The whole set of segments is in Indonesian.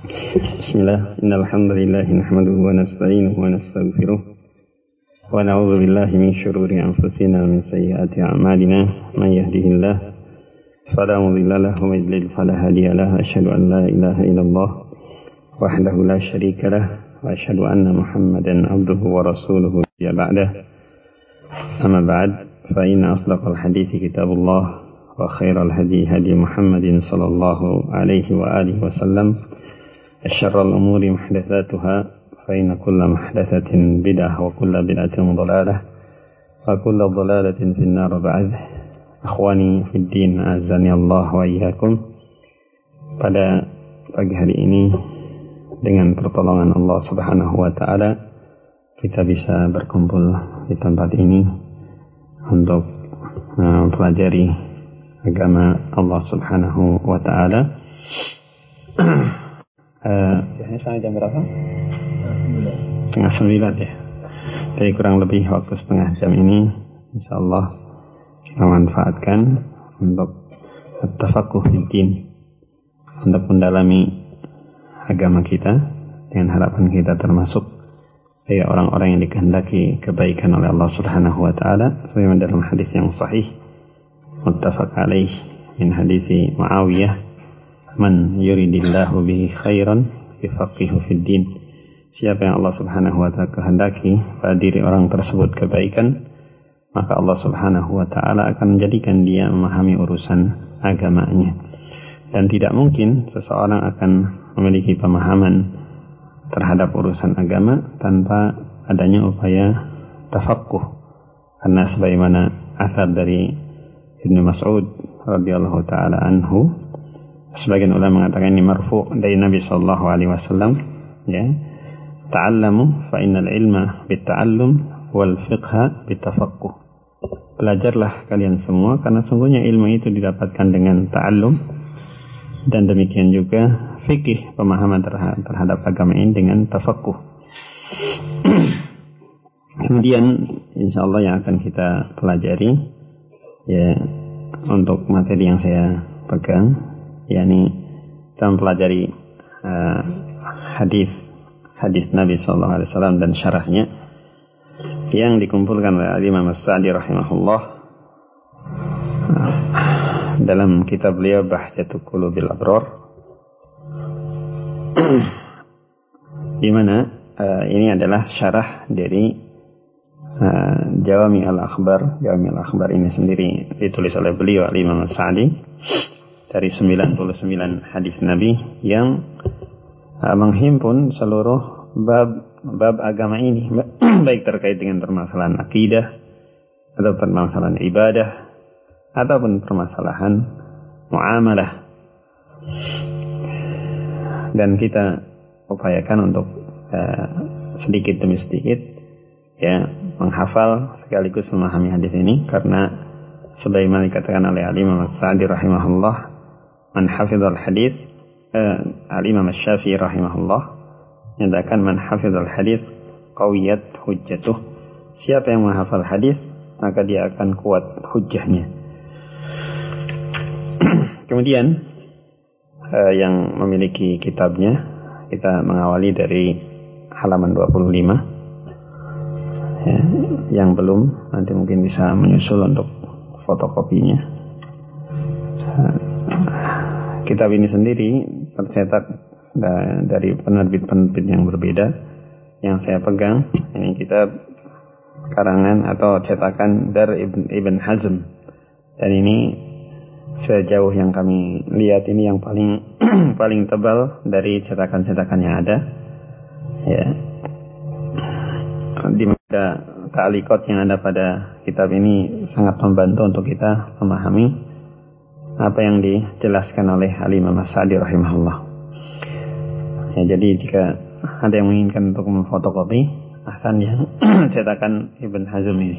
Bismillah, innalhamdulillah nahmaduhu wa nasta'inuhu wa nastaghfiruh wa na'udzu billahi min syururi anfusina wa min sayyiati a'malina man yahdihillah fala mudilla lahu wa man yudlil fala hadiya lahu asyhadu an la ilaha illallah wahdahu la syarika lah wa asyhadu anna Muhammadan abduhu wa rasuluhu ya ba'dah amma ba'd fa inna asdaqal hadithi kitabullah wa khairal hadi hadi Muhammadin sallallahu alaihi wa alihi wasallam syarrul umuri muhdatsatuha fa inna kulla muhdatsatin bid'ah wa kulla bid'atin dhalalah wa kulla dhalalatin fin nar ba'd. Akhwani fid din, azani Allah wa iyyakum. Pada pagi hari ini dengan pertolongan Allah Subhanahu wa taala kita bisa berkumpul di tempat ini untuk mempelajari agama Allah Subhanahu wa taala. Sampai jam berapa? Setengah 9 ya. Jadi kurang lebih waktu setengah jam ini insyaallah kita manfaatkan untuk at-tafaqquh fid-din, untuk mendalami agama kita dengan harapan kita termasuk dari orang-orang yang dikehendaki kebaikan oleh Allah Subhanahu wa taala, sebagaimana dalam hadis yang sahih muttafaq alaih min hadisi Muawiyah, man yuridillahu bihi khairan yufaqihu fid din. Siapa yang Allah Subhanahu wa taala kehendaki pada diri orang tersebut kebaikan, maka Allah Subhanahu wa taala akan menjadikan dia memahami urusan agamanya. Dan tidak mungkin seseorang akan memiliki pemahaman terhadap urusan agama tanpa adanya upaya tafaqquh. Karena sebagaimana asar dari Ibnu Mas'ud radhiyallahu taala anhu, sebagian ulama mengatakan ini marfu' dari Nabi sallallahu alaihi wasallam, ya. Ta'allamu fa innal ilma bitta'allum wal fiqha bittafaqquh. Belajarlah kalian semua karena sungguhnya ilmu itu didapatkan dengan ta'allum, dan demikian juga fikih, pemahaman terhadap agama ini dengan tafaqquh. Kemudian insyaallah yang akan kita pelajari ya untuk materi yang saya pegang, yakni kita mempelajari hadis Nabi sallallahu alaihi wasallam dan syarahnya yang dikumpulkan oleh Imam As-Sa'di rahimahullah dalam kitab beliau Bahjatul Qulubil Abrar, di mana ini adalah syarah dari Jawami al-Akhbar. Jawami al-Akhbar ini sendiri ditulis oleh beliau Imam As-Sa'di dari 99 hadis Nabi yang menghimpun seluruh bab agama ini, baik terkait dengan permasalahan akidah atau permasalahan ibadah ataupun permasalahan muamalah. Dan kita upayakan untuk sedikit demi sedikit ya menghafal sekaligus memahami hadis ini, karena sebagaimana dikatakan oleh Imam As-Sa'di rahimahullah, man hafizal hadis, Al-Imam Asy-Syafi'i rahimahullah menyatakan man hafizal hadis qawiyat hujjatuh. Siapa yang menghafal hadis maka dia akan kuat hujjahnya. Kemudian yang memiliki kitabnya, kita mengawali dari halaman 25 ya. Yang belum nanti mungkin bisa menyusul untuk fotokopinya. Kitab ini sendiri tercetak dari penerbit-penerbit yang berbeda. Yang saya pegang ini kitab karangan atau cetakan dari Ibn Hazm, dan ini sejauh yang kami lihat ini yang paling paling tebal dari cetakan-cetakan yang ada ya. Di mana ta'liqat yang ada pada kitab ini sangat membantu untuk kita memahami apa yang dijelaskan oleh Al-Imam As-Sa'di rahimahullah. Ya, jadi jika ada yang menginginkan untuk memfotokopi ahsan yang cetakan Ibn Hazm ini.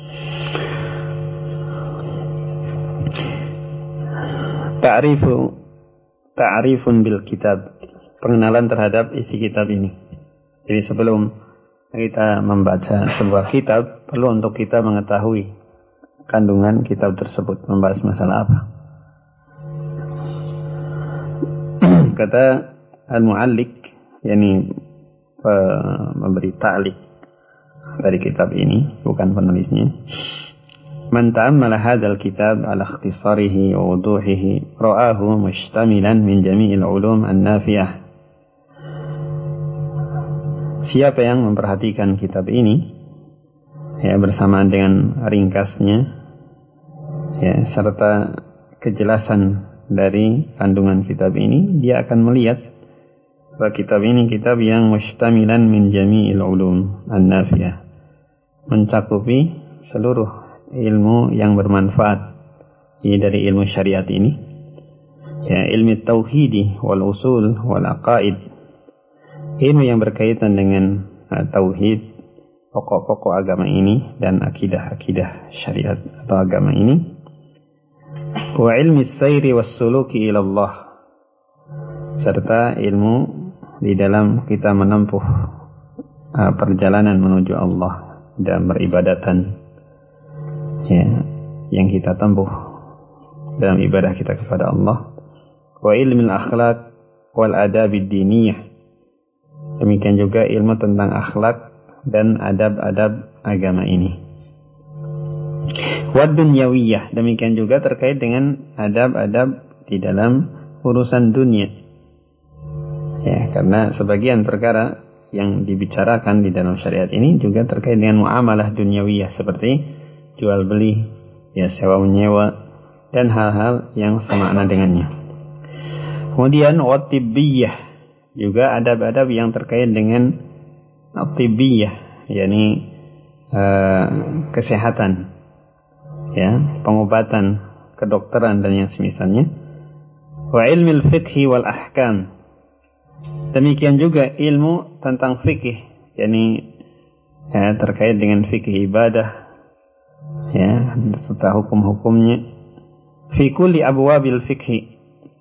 Ta'rifun bil kitab, pengenalan terhadap isi kitab ini. Jadi sebelum kita membaca sebuah kitab, perlu untuk kita mengetahui kandungan kitab tersebut, membahas masalah apa. Kata al-mu'allik, yakni memberi ta'liq dari kitab ini, bukan penulisnya. Man ta'ammala hadzal kitab ala ikhtisarihi wa wuduhihi ra'ahu mushtamilan min jami'il ulum an-nafi'ah. Siapa yang memperhatikan kitab ini, ya, bersamaan dengan ringkasnya, ya, serta kejelasan dari kandungan kitab ini, dia akan melihat bahwa kitab ini kitab yang mushtamilan min jami'il ulum an-nafi'ah, mencakupi seluruh ilmu yang bermanfaat dari ilmu syariat ini, ya, ilmu tauhidi wal usul wal aqaid, ilmu yang berkaitan dengan tauhid, pokok-pokok agama ini, dan akidah-akidah syariat atau agama ini, wa ilmi sayri was suluki ila Allah, serta ilmu di dalam kita menempuh perjalanan menuju Allah dan beribadatan, ya, yang kita tempuh dalam ibadah kita kepada Allah. Wa ilmi al-akhlaq wal adab ad-diniyah, demikian juga ilmu tentang akhlak dan adab-adab agama ini. Wa dunyawiyah, demikian juga terkait dengan adab-adab di dalam urusan dunia, ya, karena sebagian perkara yang dibicarakan di dalam syariat ini juga terkait dengan muamalah dunyawiyah, seperti jual beli, ya, sewa menyewa, dan hal-hal yang semakna dengannya. Kemudian watibbiyah, juga adab-adab yang terkait dengan tibbiyah, yakni kesehatan, ya, pengobatan, kedokteran dan yang semisalnya. Wa ilmil fiqhi wal ahkam, demikian juga ilmu tentang fikih, yakni, ya, terkait dengan fikih ibadah, ya, serta hukum-hukumnya. Fi kulli abwabil fikhi,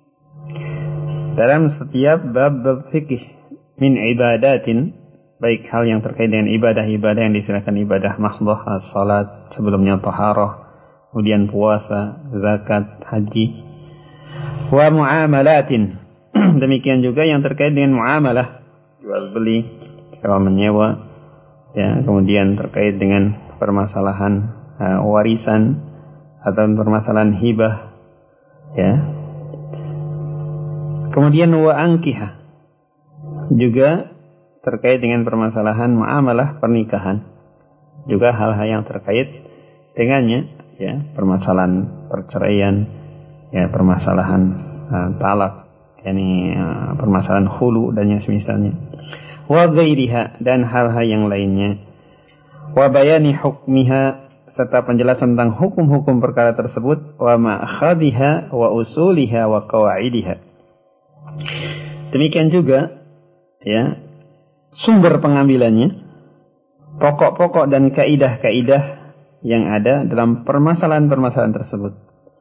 dalam setiap bab-bab fikih, min ibadatin, baik hal yang terkait dengan ibadah-ibadah yang disilakan ibadah mahdhah, as-salat, sebelumnya taharah, kemudian puasa, zakat, haji. Wa muamalatin, demikian juga yang terkait dengan muamalah, jual beli, sewa menyewa, ya, kemudian terkait dengan permasalahan warisan atau permasalahan hibah, ya. Kemudian wa angkihah, juga terkait dengan permasalahan muamalah pernikahan, juga hal-hal yang terkait dengannya, ya, permasalahan perceraian, ya, permasalahan talak, yakni permasalahan khulu dan yang semisalnya. Wa ghairiha, dan hal-hal yang lainnya. Wa bayani hukmiha, serta penjelasan tentang hukum-hukum perkara tersebut. Wa ma'khadhiha wa usuliha wa qawaidiha, demikian juga, ya, sumber pengambilannya, pokok-pokok dan kaidah-kaidah yang ada dalam permasalahan-permasalahan tersebut.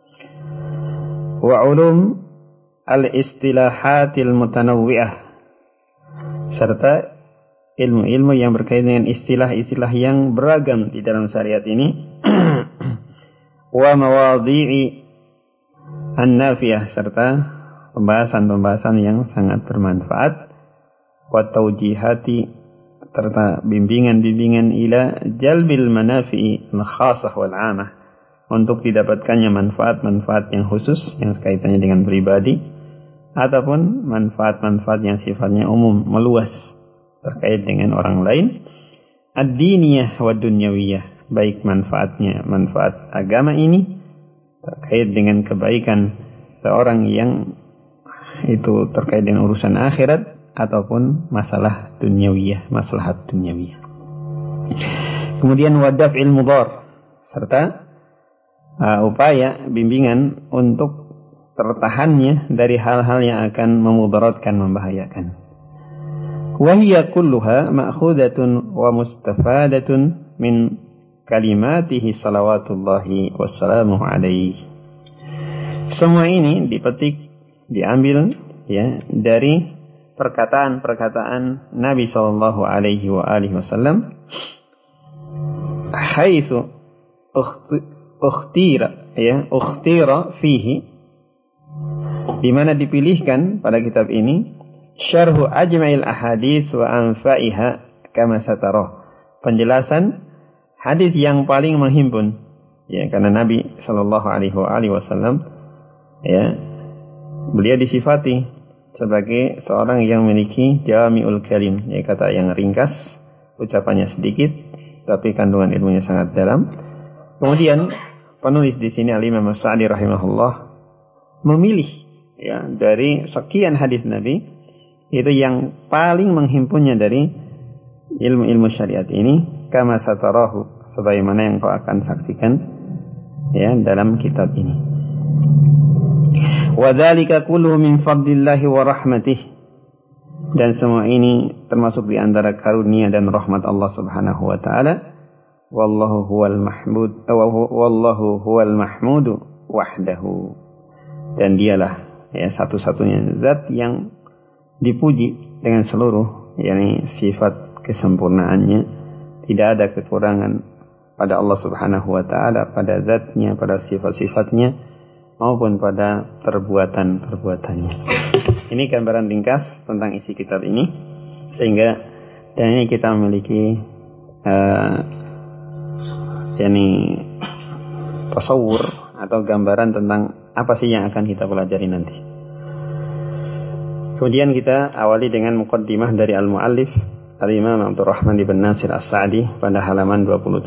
Wa ulum al-istilahatil mutanawwi'ah, serta ilmu-ilmu yang berkaitan dengan istilah-istilah yang beragam di dalam syariat ini. Wa mawadhi'i an-nafiyah, serta pembahasan-pembahasan yang sangat bermanfaat. Wa tawjihati, serta bimbingan-bimbingan ila jalbil manafi'i al-khassah wal 'amah, untuk didapatkannya manfaat-manfaat yang khusus yang kaitannya dengan pribadi, ataupun manfaat-manfaat yang sifatnya umum, meluas, terkait dengan orang lain. Ad-diniyah wa dunyawiyah, baik manfaatnya manfaat agama ini terkait dengan kebaikan seorang yang itu terkait dengan urusan akhirat, ataupun masalah dunyawiyah, maslahat dunyawiyah. Kemudian wadaf'il mudhar, serta upaya bimbingan untuk tertahannya dari hal-hal yang akan memudaratkan, membahayakan. Wa hiya kulluha ma'khudatun wa mustafadatun min kalimatihi salawatullahi wassalamuhu alaihi. Semua ini dipetik, diambil, ya, dari perkataan-perkataan Nabi sallallahu alaihi wa alihi wasallam, haitsu ukhtira fihi, di mana dipilihkan pada kitab ini syarhu ajma'il ahadits wa anfa'iha kama satarah. Penjelasan hadis yang paling menghimpun, ya, karena Nabi sallallahu alaihi wasallam, ya, beliau disifati sebagai seorang yang memiliki jami'ul kalim, ya, kata yang ringkas, ucapannya sedikit tapi kandungan ilmunya sangat dalam. Kemudian penulis di sini Al-Imam As-Sa'di rahimahullah memilih, ya, dari sekian hadis Nabi itu yang paling menghimpunnya dari ilmu-ilmu syariat ini, kama satarahu, sebagaimana yang kau akan saksikan, ya, dalam kitab ini. Wa dzalika kulluhu min fadlillahi wa rahmatih, dan semua ini termasuk di antara karunia dan rahmat Allah Subhanahu wa taala. Wallahu huwal mahmudu wahdahu, dan dialah, ya, satu-satunya zat yang dipuji dengan seluruh, yakni sifat kesempurnaannya. Tidak ada kekurangan pada Allah Subhanahu wa taala, pada zatnya, pada sifat-sifatnya, maupun pada perbuatan-perbuatannya. Ini gambaran ringkas tentang isi kitab ini, sehingga dan ini kita memiliki tasawur atau gambaran tentang apa sih yang akan kita pelajari nanti. Kemudian kita awali dengan muqaddimah dari al-muallif Al-Imam Abdurrahman ibn Nasir As-Sa'di pada halaman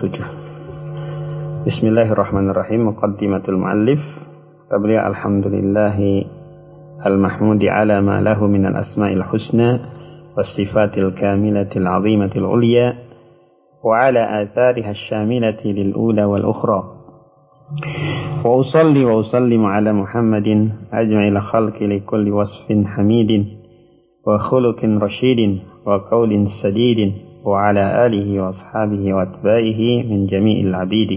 27. Bismillahirrahmanirrahim. Muqaddimatul muallif. Beliau alhamdulillahi al-mahmudi ala ma lahu minal asma'il husna was sifatil kamilatil azimatil ulya وعلى آثارها الشاملة للأولى والأخرى وأصلي وأسلم على محمد أجمع الخلق لكل وصف حميد وخلق رشيد وقول سديد وعلى آله وأصحابه وأتباعه من جميع العبيد.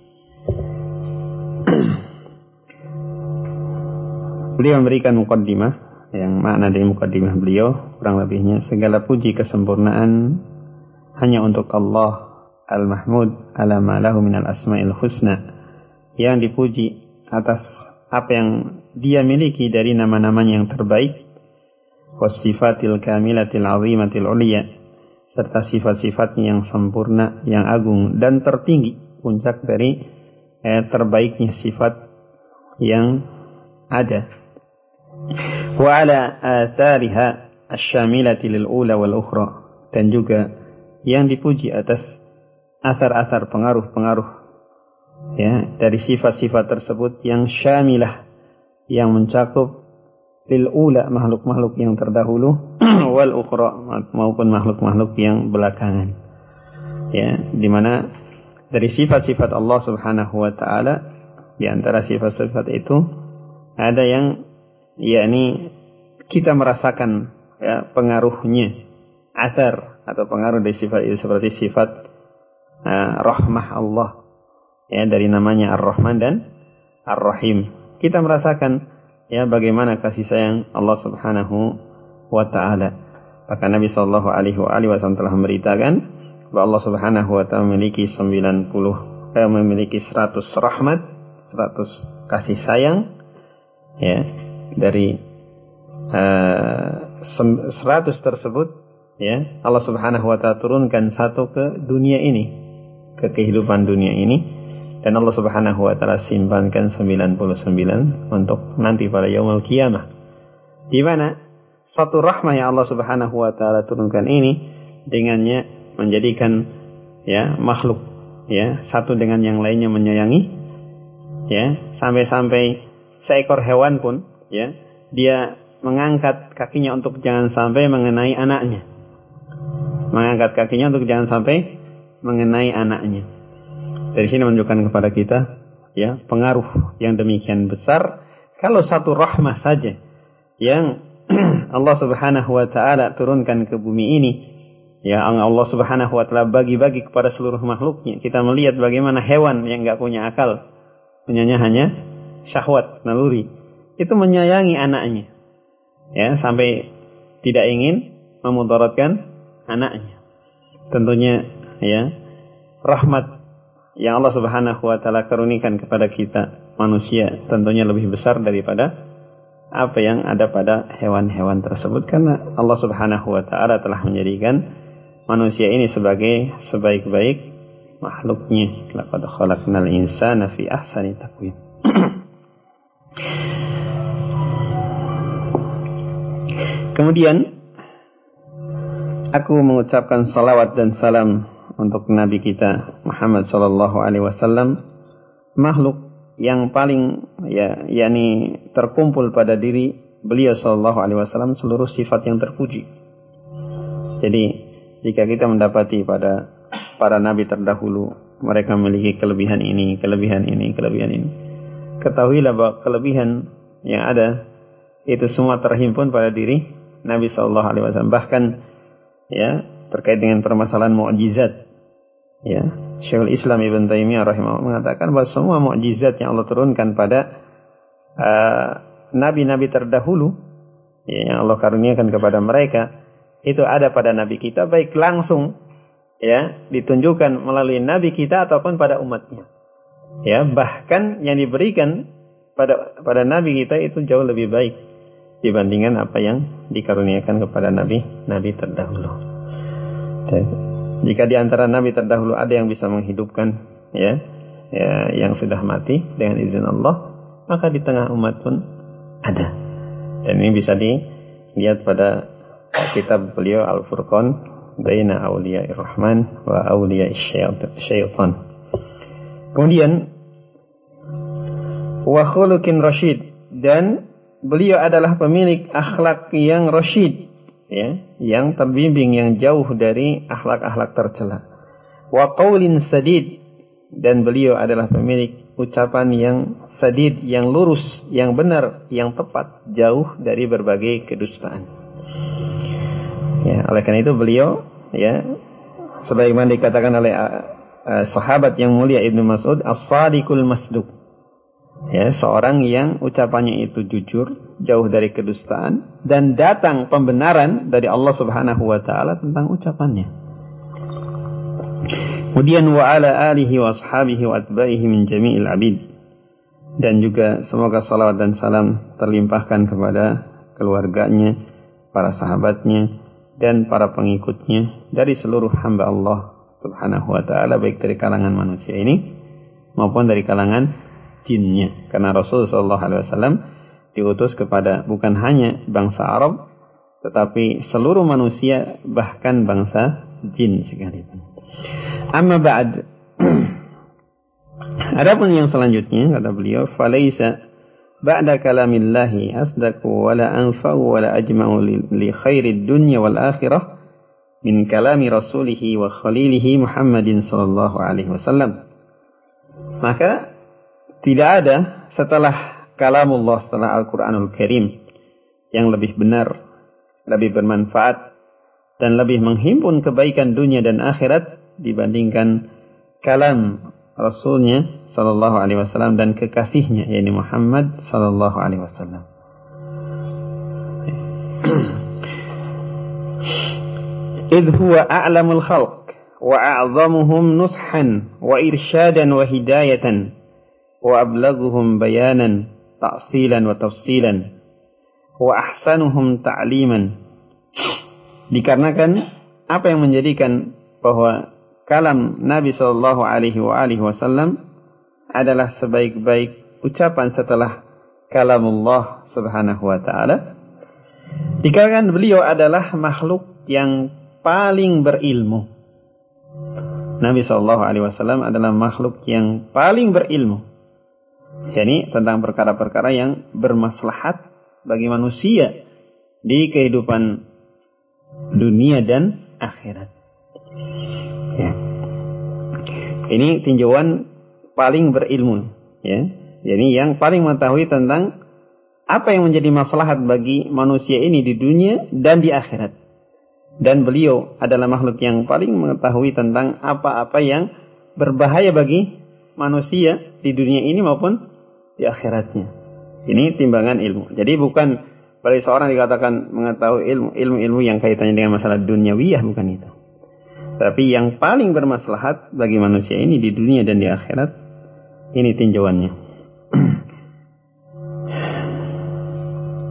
Beliau memberikan muqaddimah, yang makna dari muqaddimah beliau kurang lebihnya segala puji kesempurnaan hanya untuk Allah Al-Mahmud ala ma lahu minal asma'il husna, yang dipuji atas apa yang dia miliki dari nama-namanya yang terbaik, wasifatil kamilatil azimatil uliya, serta sifat-sifatnya yang sempurna, yang agung dan tertinggi, puncak dari terbaiknya sifat yang ada. Wa ala athariha asyamilati lil ula wal ukhra, dan juga yang dipuji atas asar-asar, pengaruh-pengaruh, ya, dari sifat-sifat tersebut yang syamilah, yang mencakup lil ula, makhluk-makhluk yang terdahulu, wal ukhra, maupun makhluk-makhluk yang belakangan, ya, di mana dari sifat-sifat Allah Subhanahu wa taala, di antara sifat-sifat itu ada yang, yakni kita merasakan, ya, pengaruhnya, asar atau pengaruh dari sifat itu, seperti sifat rahmah Allah, ya, dari namanya Ar-Rahman dan Ar-Rahim. Kita merasakan, ya, bagaimana kasih sayang Allah Subhanahu wa taala. Maka Nabi sallallahu alaihi wasallam telah memberitakan bahwa Allah Subhanahu wa taala memiliki 100 rahmat, 100 kasih sayang, ya, dari 100 tersebut, ya, Allah Subhanahu wa taala turunkan satu ke dunia ini, ke kehidupan dunia ini, dan Allah Subhanahu wa taala simpankan 99 untuk nanti pada yaumul qiyamah, di mana satu rahmah yang Allah Subhanahu wa taala turunkan ini dengannya menjadikan, ya, makhluk, ya, satu dengan yang lainnya menyayangi, ya, sampai-sampai seekor hewan pun, ya, dia mengangkat kakinya untuk jangan sampai mengenai anaknya. Mengangkat kakinya untuk jangan sampai mengenai anaknya. Dari sini menunjukkan kepada kita, ya, pengaruh yang demikian besar. Kalau satu rahmah saja yang Allah Subhanahu wa taala turunkan ke bumi ini, ya, Allah Subhanahu wa taala bagi-bagi kepada seluruh makhluknya. Kita melihat bagaimana hewan yang enggak punya akal, punyanya hanya syahwat, naluri, itu menyayangi anaknya, ya, sampai tidak ingin memudaratkan anaknya. Tentunya, ya, rahmat yang Allah Subhanahu wa taala karunikan kepada kita manusia tentunya lebih besar daripada apa yang ada pada hewan-hewan tersebut, karena Allah Subhanahu wa taala telah menjadikan manusia ini sebagai sebaik-baik makhluknya. Laqad khalaqnal insana fi ahsani taqwim. Kemudian aku mengucapkan salawat dan salam untuk Nabi kita Muhammad sallallahu alaihi wasallam, makhluk yang paling yakni terkumpul pada diri beliau sallallahu alaihi wasallam seluruh sifat yang terpuji. Jadi jika kita mendapati pada para nabi terdahulu mereka memiliki kelebihan ini, ketahuilah bahwa kelebihan yang ada itu semua terhimpun pada diri Nabi sallallahu alaihi wasallam. Bahkan terkait dengan permasalahan mukjizat, Syekhul Islam Ibn Taimiyah rahimahullah mengatakan bahwa semua mukjizat yang Allah turunkan pada nabi-nabi terdahulu, yang Allah karuniakan kepada mereka, itu ada pada nabi kita, baik langsung ditunjukkan melalui nabi kita ataupun pada umatnya. Bahkan yang diberikan pada nabi kita itu jauh lebih baik dibandingkan apa yang dikaruniakan kepada nabi terdahulu. Jika di antara nabi terdahulu ada yang bisa menghidupkan yang sudah mati dengan izin Allah, maka di tengah umat pun ada. Dan ini bisa dilihat pada kitab beliau Al-Furqan baina awliya'ir rahman wa awliya'ish syaitan. Kemudian wa khuluqin rasyid, dan beliau adalah pemilik akhlak yang rasyid, yang terbimbing, yang jauh dari akhlak-akhlak tercela. Wa qaulin sadid, dan beliau adalah pemilik ucapan yang sadid, yang lurus, yang benar, yang tepat, jauh dari berbagai kedustaan. Oleh karena itu beliau sebagaimana dikatakan oleh sahabat yang mulia Ibnu Mas'ud, as-sadiqul masduq, seorang yang ucapannya itu jujur, jauh dari kedustaan, dan datang pembenaran dari Allah Subhanahu wa taala tentang ucapannya. Kemudian wa ala alihi wa ashabihi wa atba'ihi min jami'il abid, dan juga semoga salawat dan salam terlimpahkan kepada keluarganya, para sahabatnya, dan para pengikutnya dari seluruh hamba Allah Subhanahu wa taala, baik dari kalangan manusia ini maupun dari kalangan jinnya. Karena Rasul sallallahu alaihi wasallam diutus kepada bukan hanya bangsa Arab, tetapi seluruh manusia, bahkan bangsa jin sekalipun. Amma ba'd. Adapun yang selanjutnya, kata beliau, falaisa ba'da kalamillahi asdaqu wala anfa'u wala ajma'u li khairid dunya wal akhirah min kalami rasulihi wa khalilihi Muhammadin sallallahu alaihi wasallam. Maka tidak ada setelah kalamullah, setelah Al-Quranul Karim, yang lebih benar, lebih bermanfaat, dan lebih menghimpun kebaikan dunia dan akhirat dibandingkan kalam Rasulnya sallallahu alaihi wasallam dan kekasihnya, yakni Muhammad sallallahu alaihi wasallam. Idh huwa a'lamul khalq wa a'zamuhum nushan wa irsyadan wa hidayatan wa ablaghuhum bayanan ta'silan wa tafsilan wa ahsanuhum ta'liman. Dikarenakan apa yang menjadikan bahwa kalam Nabi sallallahu alaihi wasallam adalah sebaik-baik ucapan setelah kalamullah subhanahu wa ta'ala, dikarenakan beliau adalah makhluk yang paling berilmu. Nabi sallallahu alaihi wasallam adalah makhluk yang paling berilmu, yakni tentang perkara-perkara yang bermaslahat bagi manusia di kehidupan dunia dan akhirat. Ini tinjauan paling berilmu, Jadi yang paling mengetahui tentang apa yang menjadi maslahat bagi manusia ini di dunia dan di akhirat. Dan beliau adalah makhluk yang paling mengetahui tentang apa-apa yang berbahaya bagi manusia di dunia ini maupun di akhiratnya. Ini timbangan ilmu. Jadi bukan bagi seorang dikatakan mengetahui ilmu yang kaitannya dengan masalah duniawiyah, bukan itu. Tapi yang paling bermaslahat bagi manusia ini di dunia dan di akhirat, ini tinjauannya.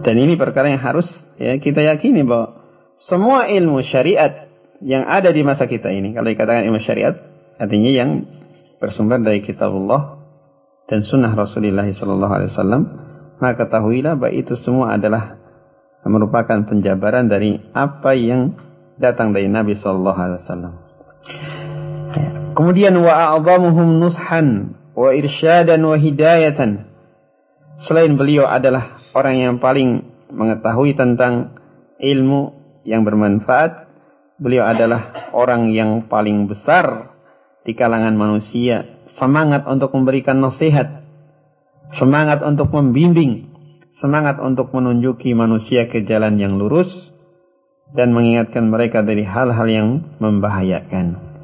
Dan ini perkara yang harus ya kita yakini bahwa semua ilmu syariat yang ada di masa kita ini, kalau dikatakan ilmu syariat, artinya yang bersumber dari kitabullah dan sunnah Rasulullah SAW, maka ketahuilah bahwa itu semua adalah merupakan penjabaran dari apa yang datang dari Nabi SAW. Kemudian wa a'zamuhum nushan wa irsyadan wa hidayatan. Selain beliau adalah orang yang paling mengetahui tentang ilmu yang bermanfaat, beliau adalah orang yang paling besar di kalangan manusia, semangat untuk memberikan nasihat, semangat untuk membimbing, semangat untuk menunjuki manusia ke jalan yang lurus dan mengingatkan mereka dari hal-hal yang membahayakan.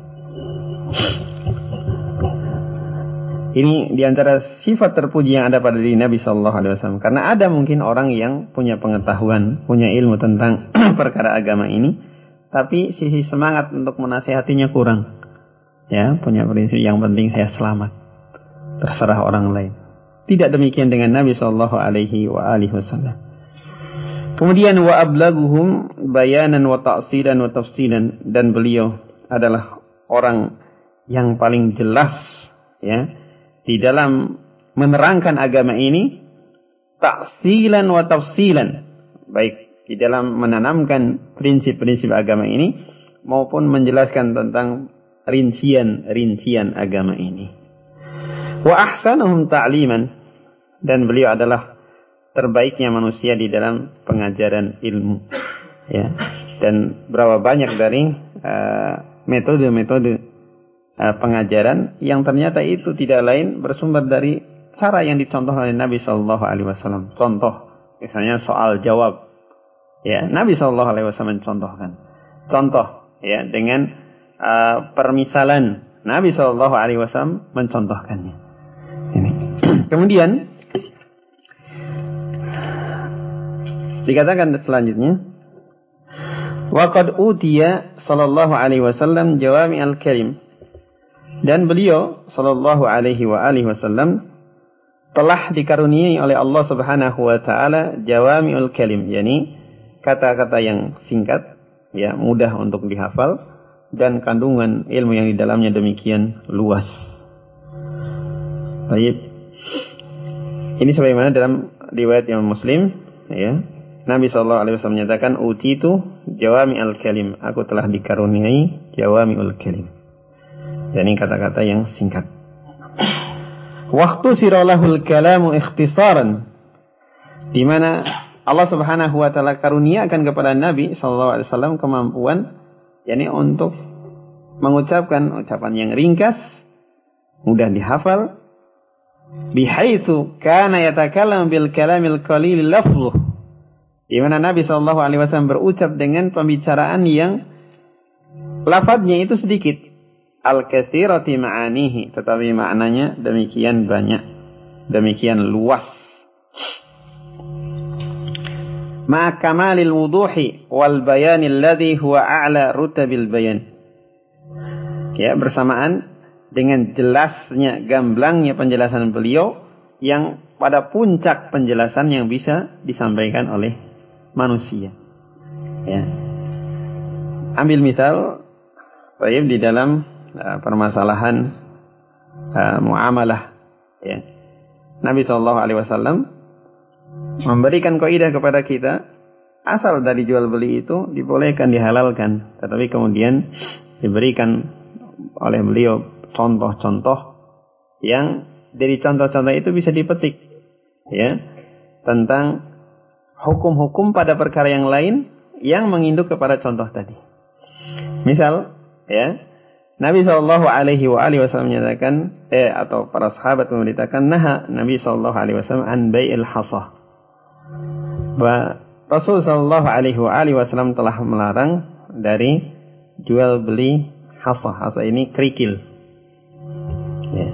Ini diantara sifat terpuji yang ada pada diri Nabi SAW. Karena ada mungkin orang yang punya pengetahuan, punya ilmu tentang perkara agama ini, tapi sisi semangat untuk menasihatinya kurang. Ya, punya prinsip yang penting saya selamat, terserah orang lain. Tidak demikian dengan Nabi SAW. Kemudian wa ablaguhum bayanan wa ta'silan wa tafsilan, dan beliau adalah orang yang paling jelas ya di dalam menerangkan agama ini, ta'silan wa tafsilan, baik di dalam menanamkan prinsip-prinsip agama ini maupun menjelaskan tentang rincian-rincian agama ini. Wa ahsanuhum ta'liman, dan beliau adalah terbaiknya manusia di dalam pengajaran ilmu ya. Dan berapa banyak dari metode-metode pengajaran yang ternyata itu tidak lain bersumber dari cara yang dicontohkan oleh Nabi SAW. Contoh, misalnya soal jawab, ya Nabi SAW mencontohkan. Contoh, ya dengan permisalan, Nabi SAW mencontohkannya. Ini. Kemudian dikatakan selanjutnya, waqad utiya sallallahu alaihi wasallam jawami'al kalim, dan beliau sallallahu alaihi wasallam telah dikaruniai oleh Allah Subhanahu wa taala jawami'ul kalim, yakni kata-kata yang singkat ya, mudah untuk dihafal dan kandungan ilmu yang di dalamnya demikian luas. Baik. Ini sebagaimana dalam riwayat Imam Muslim ya, Nabi sallallahu alaihi wasallam menyatakan utitu jawami'al kalim, aku telah dikaruniai jawami'ul kalim. Yani kata-kata yang singkat. Waktu siralahul kalamu ikhtisaran, di mana Allah Subhanahu wa taala karuniakan kepada Nabi sallallahu alaihi wasallam kemampuan yakni untuk mengucapkan ucapan yang ringkas, mudah dihafal, bihaitsu kana yatakallam bil kalamil qalil lafzuh, di mana Nabi sallallahu alaihi wasallam berucap dengan pembicaraan yang lafadznya itu sedikit, al-katsirati ma'anihi, tetapi maknanya demikian banyak, demikian luas. Ma kamalil wuduhi wal bayan alladhi huwa a'la rutabil bayan. Ya, bersamaan dengan jelasnya, gamblangnya penjelasan beliau yang pada puncak penjelasan yang bisa disampaikan oleh manusia. Ya. Ambil misal di dalam permasalahan muamalah ya. Nabi SAW memberikan kaidah kepada kita, asal dari jual beli itu dibolehkan, dihalalkan, tetapi kemudian diberikan oleh beliau contoh-contoh yang dari contoh-contoh itu bisa dipetik ya tentang hukum-hukum pada perkara yang lain yang menginduk kepada contoh tadi. Misal ya, Nabi SAW menyatakan atau para sahabat memberitakan, naha Nabi SAW an bai'il hasah, bahwa Rasul SAW telah melarang dari jual beli hasah. Hasah ini kerikil ya.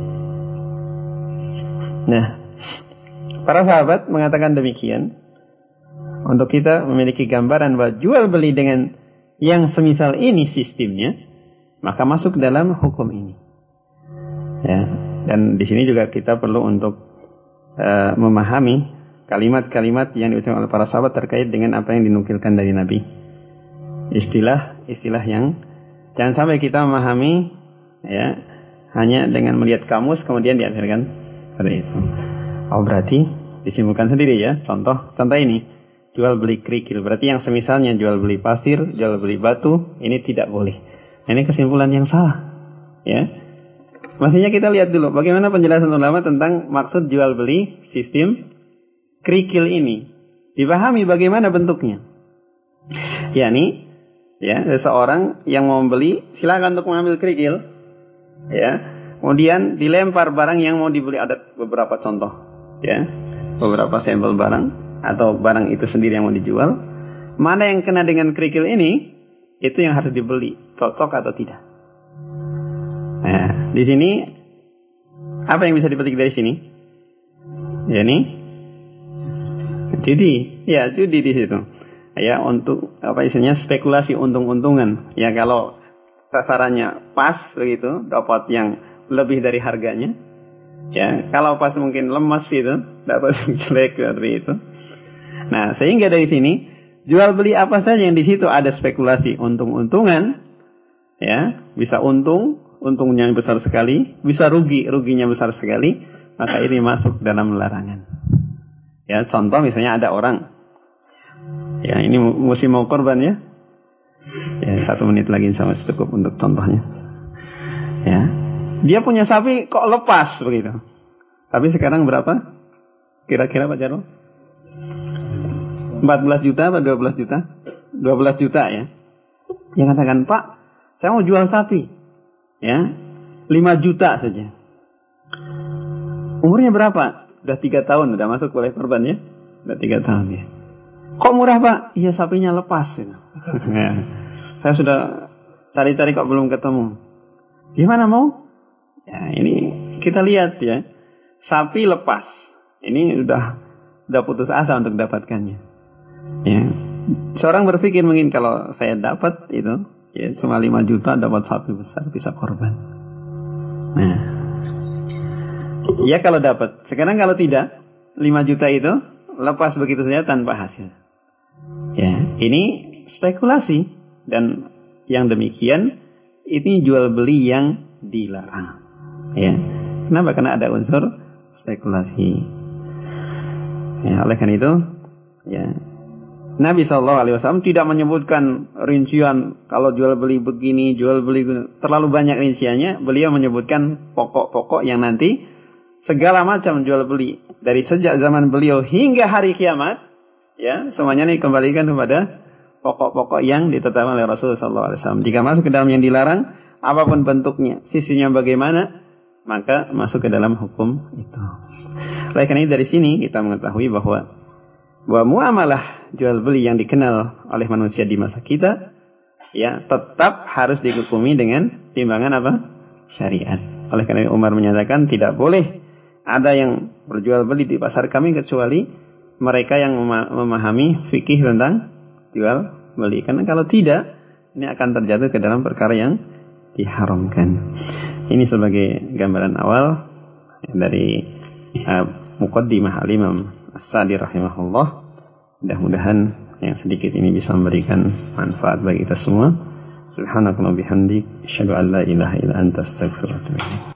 Nah, para sahabat mengatakan demikian untuk kita memiliki gambaran bahwa jual beli dengan yang semisal ini sistemnya, maka masuk dalam hukum ini. Ya, dan di sini juga kita perlu untuk memahami kalimat-kalimat yang diucapkan oleh para sahabat terkait dengan apa yang dinukilkan dari Nabi. Istilah yang jangan sampai kita memahami ya hanya dengan melihat kamus kemudian diajarkan seperti itu. Oh, berarti disimpulkan sendiri ya. Contoh ini, jual beli kerikil. Berarti yang semisalnya jual beli pasir, jual beli batu, ini tidak boleh. Ini kesimpulan yang salah. Ya. Maksudnya kita lihat dulu bagaimana penjelasan ulama tentang maksud jual beli sistem kerikil ini. Dipahami bagaimana bentuknya. Yakni ya, seseorang yang mau membeli silakan untuk mengambil kerikil. Ya. Kemudian dilempar barang yang mau dibeli, ada beberapa contoh. Ya. Beberapa sampel barang atau barang itu sendiri yang mau dijual. Mana yang kena dengan kerikil ini, itu yang harus dibeli, cocok atau tidak. Nah, di sini apa yang bisa dipetik dari sini? Ya, ini judi di situ. Ya, untuk apa istilahnya, spekulasi untung-untungan. Ya, kalau sasarannya pas begitu, dapat yang lebih dari harganya. Ya, kalau pas mungkin lemas itu, dapat jelek seperti itu. Nah, sehingga dari sini jual beli apa saja yang di situ ada spekulasi untung-untungan, ya, bisa untungnya besar sekali, bisa ruginya besar sekali, maka ini masuk dalam larangan. Ya, contoh misalnya ada orang, ya ini musim mau korban ya, 1 menit lagi sama cukup untuk contohnya. Ya, dia punya sapi kok lepas begitu. Tapi sekarang berapa? Kira-kira Pak Jarwo? 14 juta atau 12 juta? 12 juta ya. Dia katakan, Pak, saya mau jual sapi. Ya, 5 juta saja. Umurnya berapa? Udah 3 tahun, udah masuk boleh korban ya. Udah 3 tahun ya. Kok murah Pak? Iya, sapinya lepas ya. Saya sudah cari-cari kok belum ketemu. Gimana mau? Ya, ini kita lihat ya. Sapi lepas. Ini udah putus asa untuk dapatkannya. Ya. Seorang berpikir mungkin kalau saya dapat itu, ya cuma 5 juta dapat sapi besar, bisa korban. Nah, ya kalau dapat. Sekarang kalau tidak, 5 juta itu lepas begitu saja tanpa hasil. Ya, ini spekulasi, dan yang demikian ini jual beli yang dilarang. Ya, kenapa? Karena ada unsur spekulasi. Ya, oleh karena itu, ya, Nabi SAW tidak menyebutkan rincian kalau jual beli begini, jual beli terlalu banyak rinciannya. Beliau menyebutkan pokok-pokok yang nanti segala macam jual beli dari sejak zaman beliau hingga hari kiamat, ya, semuanya ini kembalikan kepada pokok-pokok yang ditetapkan oleh Rasulullah SAW. Jika masuk ke dalam yang dilarang, apapun bentuknya, sisinya bagaimana, maka masuk ke dalam hukum itu. Oleh karena itu dari sini kita mengetahui bahwa muamalah jual beli yang dikenal oleh manusia di masa kita, ya, tetap harus dihukumi dengan timbangan apa? Syariat. Oleh karena itu Umar menyatakan tidak boleh ada yang berjual beli di pasar kami kecuali mereka yang memahami fikih tentang jual beli. Karena kalau tidak, ini akan terjatuh ke dalam perkara yang diharamkan. Ini sebagai gambaran awal dari muqaddimah al-Imam As-Sa'di rahimahullah. Mudah-mudahan yang sedikit ini bisa memberikan manfaat bagi kita semua. Subhanakallahumma bihamdik, asyhadu an la ilaha illa anta, astaghfiruka wa atubu ilaik.